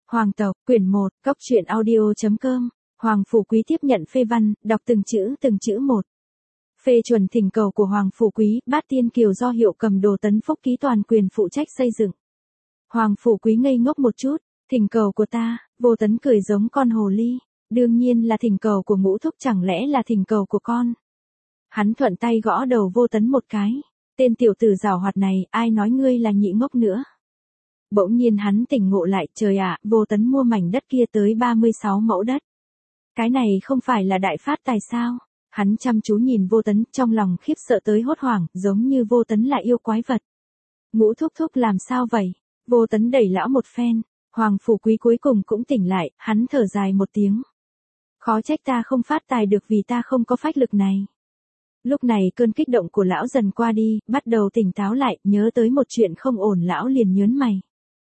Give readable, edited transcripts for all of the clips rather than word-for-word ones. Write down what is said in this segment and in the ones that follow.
Hoàng tộc, quyển 1, cóc truyện audio.com, Hoàng Phủ Quý tiếp nhận phê văn, đọc từng chữ một. Phê chuẩn thỉnh cầu của Hoàng Phủ Quý, Bát Tiên Kiều do Hiệu Cầm Đồ Tấn Phúc ký toàn quyền phụ trách xây dựng. Hoàng Phủ Quý ngây ngốc một chút, thỉnh cầu của ta, Vô Tấn cười giống con hồ ly, đương nhiên là thỉnh cầu của Ngũ Thúc, chẳng lẽ là thỉnh cầu của con. Hắn thuận tay gõ đầu Vô Tấn một cái, tên tiểu tử giảo hoạt này, ai nói ngươi là nhị ngốc nữa. Bỗng nhiên hắn tỉnh ngộ lại, trời ạ, Vô Tấn mua mảnh đất kia tới 36 mẫu đất. Cái này không phải là đại phát tài sao? Hắn chăm chú nhìn Vô Tấn, trong lòng khiếp sợ tới hốt hoảng, giống như Vô Tấn là yêu quái vật. Ngũ thúc thúc làm sao vậy? Vô Tấn đẩy lão một phen, Hoàng Phủ Quý cuối cùng cũng tỉnh lại, hắn thở dài một tiếng. Khó trách ta không phát tài được vì ta không có phách lực này. Lúc này cơn kích động của lão dần qua đi, bắt đầu tỉnh táo lại, nhớ tới một chuyện không ổn, lão liền nhớn mày.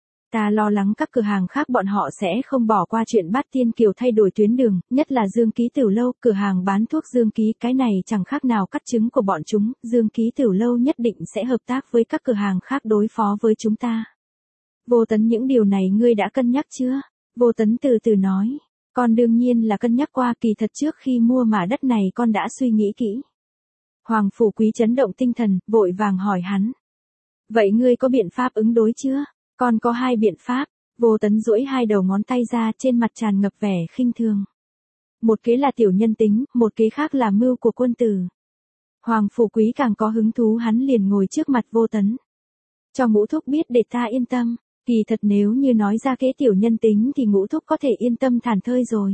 Ta lo lắng các cửa hàng khác bọn họ sẽ không bỏ qua chuyện Bát Tiên Kiều thay đổi tuyến đường, nhất là Dương Ký Tửu Lâu, cửa hàng bán thuốc Dương Ký, cái này chẳng khác nào cắt trứng của bọn chúng, Dương Ký Tửu Lâu nhất định sẽ hợp tác với các cửa hàng khác đối phó với chúng ta. Vô Tấn, những điều này ngươi đã cân nhắc chưa? Vô Tấn từ từ nói, con đương nhiên là cân nhắc qua, kỳ thật trước khi mua mả đất này con đã suy nghĩ kỹ. Hoàng Phủ Quý chấn động tinh thần, vội vàng hỏi hắn. Vậy ngươi có biện pháp ứng đối chưa? Con có 2 biện pháp. Vô Tấn duỗi 2 đầu ngón tay ra, trên mặt tràn ngập vẻ khinh thường. Một kế là tiểu nhân tính, một kế khác là mưu của quân tử. Hoàng Phủ Quý càng có hứng thú, hắn liền ngồi trước mặt Vô Tấn. Cho Ngũ thúc biết để ta yên tâm, kỳ thật nếu như nói ra kế tiểu nhân tính thì Ngũ thúc có thể yên tâm thản thơi rồi.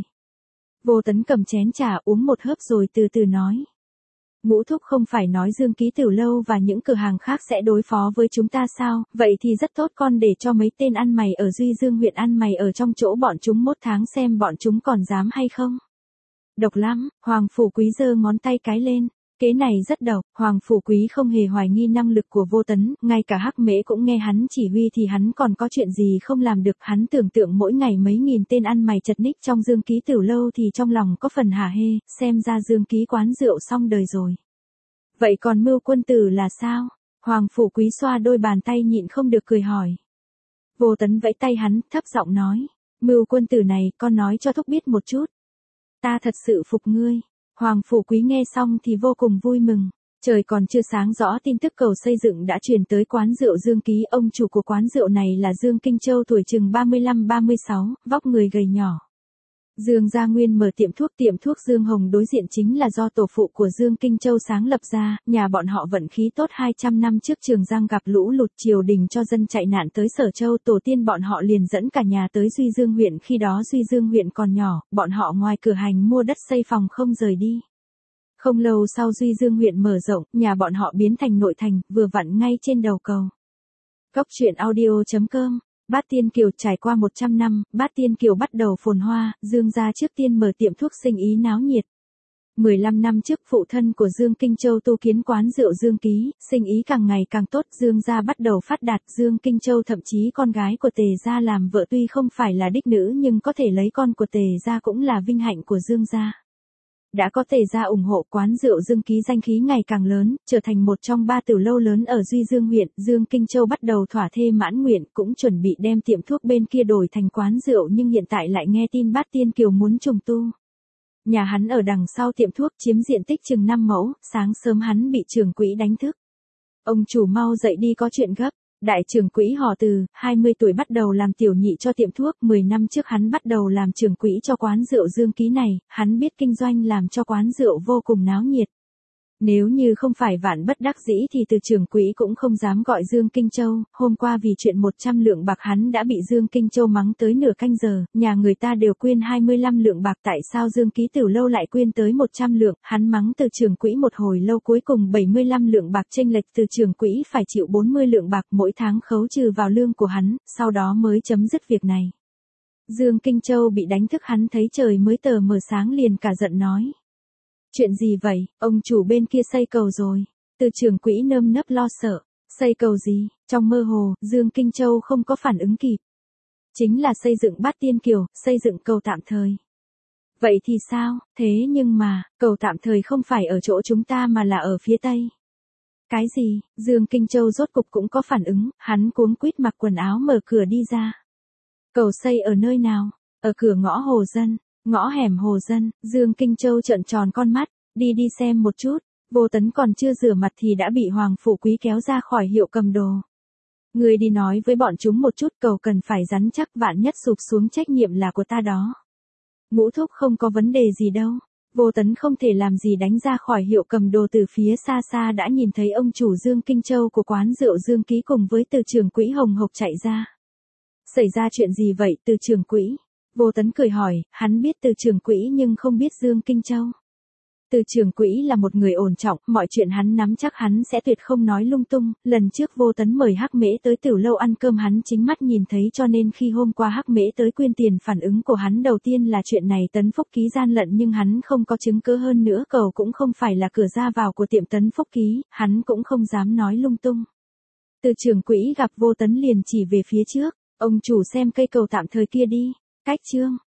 Vô Tấn cầm chén trà uống một hớp rồi từ từ nói. Ngũ thúc không phải nói Dương Ký Tửu Lâu và những cửa hàng khác sẽ đối phó với chúng ta sao, vậy thì rất tốt, con để cho mấy tên ăn mày ở Duy Dương huyện ăn mày ở trong chỗ bọn chúng 1 tháng xem bọn chúng còn dám hay không. Độc lắm, Hoàng Phủ Quý giơ ngón tay cái lên, kế này rất độc. Hoàng Phủ Quý không hề hoài nghi năng lực của Vô Tấn, ngay cả Hắc Mễ cũng nghe hắn chỉ huy thì hắn còn có chuyện gì không làm được. Hắn tưởng tượng mỗi ngày mấy nghìn tên ăn mày chật ních trong Dương Ký Tửu Lâu thì trong lòng có phần hả hê, xem ra Dương Ký quán rượu xong đời rồi. Vậy còn mưu quân tử là sao? Hoàng Phủ Quý xoa đôi bàn tay nhịn không được cười hỏi. Vô Tấn vẫy tay hắn, thấp giọng nói, mưu quân tử này con nói cho thúc biết một chút. Ta thật sự phục ngươi. Hoàng Phủ Quý nghe xong thì vô cùng vui mừng. Trời còn chưa sáng rõ, tin tức cầu xây dựng đã truyền tới quán rượu Dương Ký. Ông chủ của quán rượu này là Dương Kinh Châu, tuổi chừng 35-36, vóc người gầy nhỏ. Dương Gia Nguyên mở tiệm thuốc Dương Hồng đối diện chính là do tổ phụ của Dương Kinh Châu sáng lập ra, nhà bọn họ vận khí tốt. 200 năm trước Trường Giang gặp lũ lụt, triều đình cho dân chạy nạn tới Sở Châu, tổ tiên bọn họ liền dẫn cả nhà tới Duy Dương huyện, khi đó Duy Dương huyện còn nhỏ, bọn họ ngoài cửa hành mua đất xây phòng không rời đi. Không lâu sau Duy Dương huyện mở rộng, nhà bọn họ biến thành nội thành, vừa vặn ngay trên đầu cầu. cóc truyện audio.com. Bát Tiên Kiều. Trải qua 100 năm, Bát Tiên Kiều bắt đầu phồn hoa, Dương gia trước tiên mở tiệm thuốc sinh ý náo nhiệt. 15 năm trước phụ thân của Dương Kinh Châu tu kiến quán rượu Dương Ký, sinh ý càng ngày càng tốt, Dương gia bắt đầu phát đạt. Dương Kinh Châu thậm chí con gái của Tề gia làm vợ, tuy không phải là đích nữ nhưng có thể lấy con của Tề gia cũng là vinh hạnh của Dương gia. Đã có Tề gia ủng hộ, quán rượu Dương Ký danh khí ngày càng lớn, trở thành một trong 3 tiểu lâu lớn ở Duy Dương huyện. Dương Kinh Châu bắt đầu thỏa thê mãn nguyện, cũng chuẩn bị đem tiệm thuốc bên kia đổi thành quán rượu, nhưng hiện tại lại nghe tin Bát Tiên Kiều muốn trùng tu. Nhà hắn ở đằng sau tiệm thuốc, chiếm diện tích chừng 5 mẫu, sáng sớm hắn bị trưởng quỹ đánh thức. Ông chủ mau dậy đi, có chuyện gấp. Đại trưởng quỹ họ Từ, 20 tuổi bắt đầu làm tiểu nhị cho tiệm thuốc, 10 năm trước hắn bắt đầu làm trưởng quỹ cho quán rượu Dương Ký này, hắn biết kinh doanh làm cho quán rượu vô cùng náo nhiệt. Nếu như không phải vạn bất đắc dĩ thì Từ trưởng quỹ cũng không dám gọi Dương Kinh Châu, hôm qua vì chuyện 100 lượng bạc hắn đã bị Dương Kinh Châu mắng tới nửa canh giờ, nhà người ta đều quyên 25 lượng bạc, tại sao Dương Ký Tửu Lâu lại quyên tới 100 lượng, hắn mắng Từ trưởng quỹ một hồi lâu, cuối cùng 75 lượng bạc chênh lệch, Từ trưởng quỹ phải chịu 40 lượng bạc mỗi tháng khấu trừ vào lương của hắn, sau đó mới chấm dứt việc này. Dương Kinh Châu bị đánh thức, hắn thấy trời mới tờ mờ sáng liền cả giận nói. Chuyện gì vậy, ông chủ bên kia xây cầu rồi. Từ trưởng quỹ nơm nớp lo sợ. Xây cầu gì? Trong mơ hồ, Dương Kinh Châu không có phản ứng kịp. Chính là xây dựng Bát Tiên Kiều, xây dựng cầu tạm thời. Vậy thì sao? Thế nhưng mà, cầu tạm thời không phải ở chỗ chúng ta mà là ở phía Tây. Cái gì? Dương Kinh Châu rốt cục cũng có phản ứng, hắn cuống quýt mặc quần áo mở cửa đi ra. Cầu xây ở nơi nào? Ở cửa ngõ Hồ Dân, ngõ hẻm Hồ Dân. Dương Kinh Châu trợn tròn con mắt, đi xem một chút. Vô Tấn còn chưa rửa mặt thì đã bị Hoàng Phủ Quý kéo ra khỏi hiệu cầm đồ. Người đi nói với bọn chúng một chút, cầu cần phải rắn chắc, vạn nhất sụp xuống trách nhiệm là của ta đó. Ngũ thúc không có vấn đề gì đâu. Vô Tấn không thể làm gì đánh ra khỏi hiệu cầm đồ, từ phía xa xa đã nhìn thấy ông chủ Dương Kinh Châu của quán rượu Dương Ký cùng với từ trưởng quỹ hồng hộc chạy ra. Xảy ra chuyện gì vậy từ trưởng quỹ? Vô Tấn cười hỏi, hắn biết từ trưởng quỹ nhưng không biết Dương Kinh Châu. Từ trưởng quỹ là một người ổn trọng, mọi chuyện hắn nắm chắc, hắn sẽ tuyệt không nói lung tung. Lần trước Vô Tấn mời Hắc Mễ tới tiểu lâu ăn cơm hắn chính mắt nhìn thấy, cho nên khi hôm qua Hắc Mễ tới quyên tiền, phản ứng của hắn đầu tiên là chuyện này Tấn Phúc Ký gian lận, nhưng hắn không có chứng cứ, hơn nữa cầu cũng không phải là cửa ra vào của tiệm Tấn Phúc Ký, hắn cũng không dám nói lung tung. Từ trưởng quỹ gặp Vô Tấn liền chỉ về phía trước, ông chủ xem cây cầu tạm thời kia đi, cách Trương